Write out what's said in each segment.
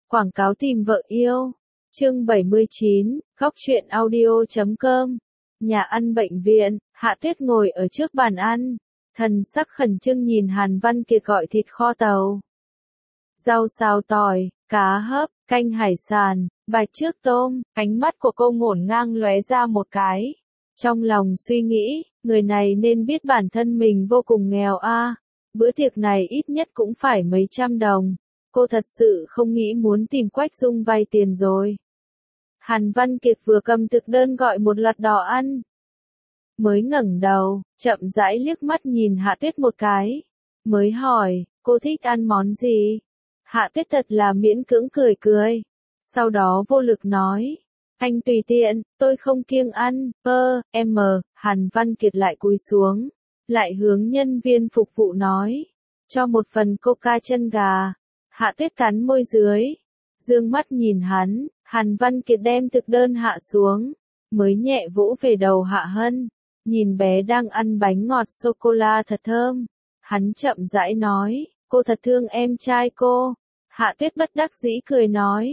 Quảng cáo tìm vợ yêu. Chương 79, góc truyện audio.com. Nhà ăn bệnh viện, Hạ Tuyết ngồi ở trước bàn ăn, thần sắc khẩn trương nhìn Hàn Văn Kiệt gọi thịt kho tàu, rau xào tỏi, cá hấp, canh hải sản, bạch trước tôm. Ánh mắt của cô ngổn ngang lóe ra một cái. Trong lòng suy nghĩ, người này nên biết bản thân mình vô cùng nghèo a. Bữa tiệc này ít nhất cũng phải mấy trăm đồng. Cô thật sự không nghĩ muốn tìm Quách Dung vay tiền rồi. Hàn Văn Kiệt vừa cầm thực đơn gọi một loạt đồ ăn, mới ngẩng đầu, chậm rãi liếc mắt nhìn Hạ Tuyết một cái, mới hỏi, cô thích ăn món gì? Hạ Tuyết thật là miễn cưỡng cười cười, sau đó vô lực nói, anh tùy tiện, tôi không kiêng ăn. Hàn Văn Kiệt lại cúi xuống, lại hướng nhân viên phục vụ nói, cho một phần coca chân gà. Hạ Tuyết cắn môi dưới, dương mắt nhìn hắn. Hàn Văn Kiệt đem thực đơn hạ xuống, mới nhẹ vỗ về đầu Hạ Hân, nhìn bé đang ăn bánh ngọt sô-cô-la thật thơm. Hắn chậm rãi nói, cô thật thương em trai cô. Hạ Tuyết bất đắc dĩ cười nói,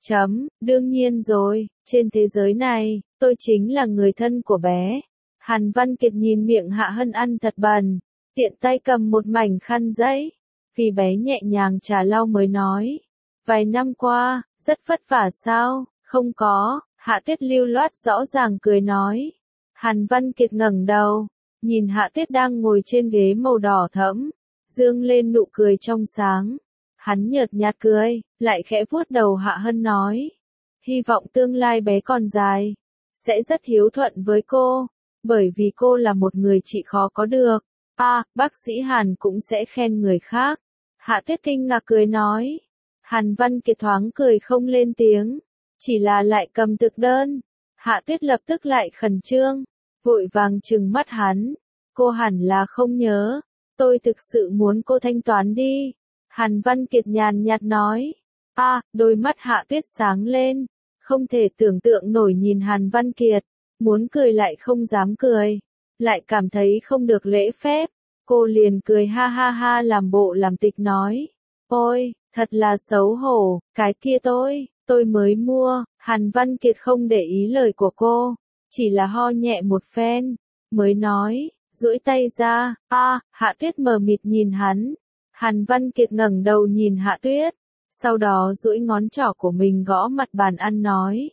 đương nhiên rồi, trên thế giới này, tôi chính là người thân của bé. Hàn Văn Kiệt nhìn miệng Hạ Hân ăn thật bẩn, tiện tay cầm một mảnh khăn giấy, vì bé nhẹ nhàng trà lau mới nói, vài năm qua, rất vất vả sao? Không có, Hạ Tuyết lưu loát rõ ràng cười nói. Hàn Văn Kiệt ngẩng đầu, nhìn Hạ Tuyết đang ngồi trên ghế màu đỏ thẫm, dương lên nụ cười trong sáng. Hắn nhợt nhạt cười, lại khẽ vuốt đầu Hạ Hân nói, hy vọng tương lai bé còn dài, sẽ rất hiếu thuận với cô, bởi vì cô là một người chị khó có được. Bác sĩ Hàn cũng sẽ khen người khác. Hạ Tuyết kinh ngạc cười nói. Hàn Văn Kiệt thoáng cười không lên tiếng, chỉ là lại cầm thực đơn. Hạ Tuyết lập tức lại khẩn trương, vội vàng trừng mắt hắn. Cô hẳn là không nhớ, tôi thực sự muốn cô thanh toán đi. Hàn Văn Kiệt nhàn nhạt nói. Đôi mắt Hạ Tuyết sáng lên, không thể tưởng tượng nổi nhìn Hàn Văn Kiệt, muốn cười lại không dám cười, lại cảm thấy không được lễ phép. Cô liền cười ha ha ha làm bộ làm tịch nói. Ôi, thật là xấu hổ, cái kia tôi mới mua. Hàn Văn Kiệt không để ý lời của cô, chỉ là ho nhẹ một phen, mới nói, duỗi tay ra. Hạ Tuyết mờ mịt nhìn hắn. Hàn Văn Kiệt ngẩng đầu nhìn Hạ Tuyết, sau đó duỗi ngón trỏ của mình gõ mặt bàn ăn nói.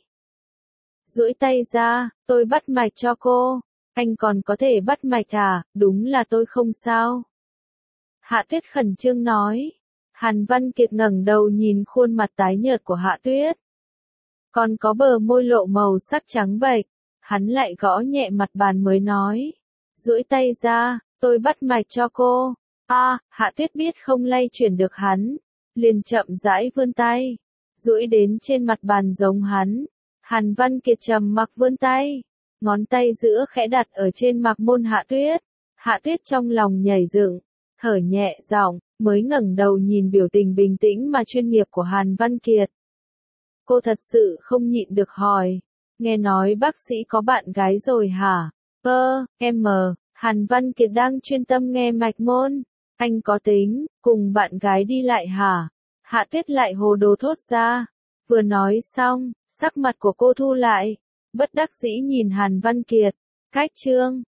Duỗi tay ra, tôi bắt mạch cho cô. Anh còn có thể bắt mạch à? Đúng là tôi không sao. Hạ Tuyết khẩn trương nói. Hàn Văn Kiệt ngẩng đầu nhìn khuôn mặt tái nhợt của Hạ Tuyết, còn có bờ môi lộ màu sắc trắng bệch. Hắn lại gõ nhẹ mặt bàn mới nói, duỗi tay ra, tôi bắt mạch cho cô. Hạ Tuyết biết không lay chuyển được hắn, liền chậm rãi vươn tay, duỗi đến trên mặt bàn giống hắn. Hàn Văn Kiệt trầm mặc vươn tay, ngón tay giữa khẽ đặt ở trên mạc môn Hạ Tuyết. Hạ Tuyết trong lòng nhảy dựng, thở nhẹ giọng, mới ngẩng đầu nhìn biểu tình bình tĩnh mà chuyên nghiệp của Hàn Văn Kiệt. Cô thật sự không nhịn được hỏi, nghe nói bác sĩ có bạn gái rồi hả? Hàn Văn Kiệt đang chuyên tâm nghe mạch môn, anh có tính cùng bạn gái đi lại hả? Hạ Tuyết lại hồ đồ thốt ra. Vừa nói xong, sắc mặt của cô thu lại, bất đắc dĩ nhìn Hàn Văn Kiệt. Cách chương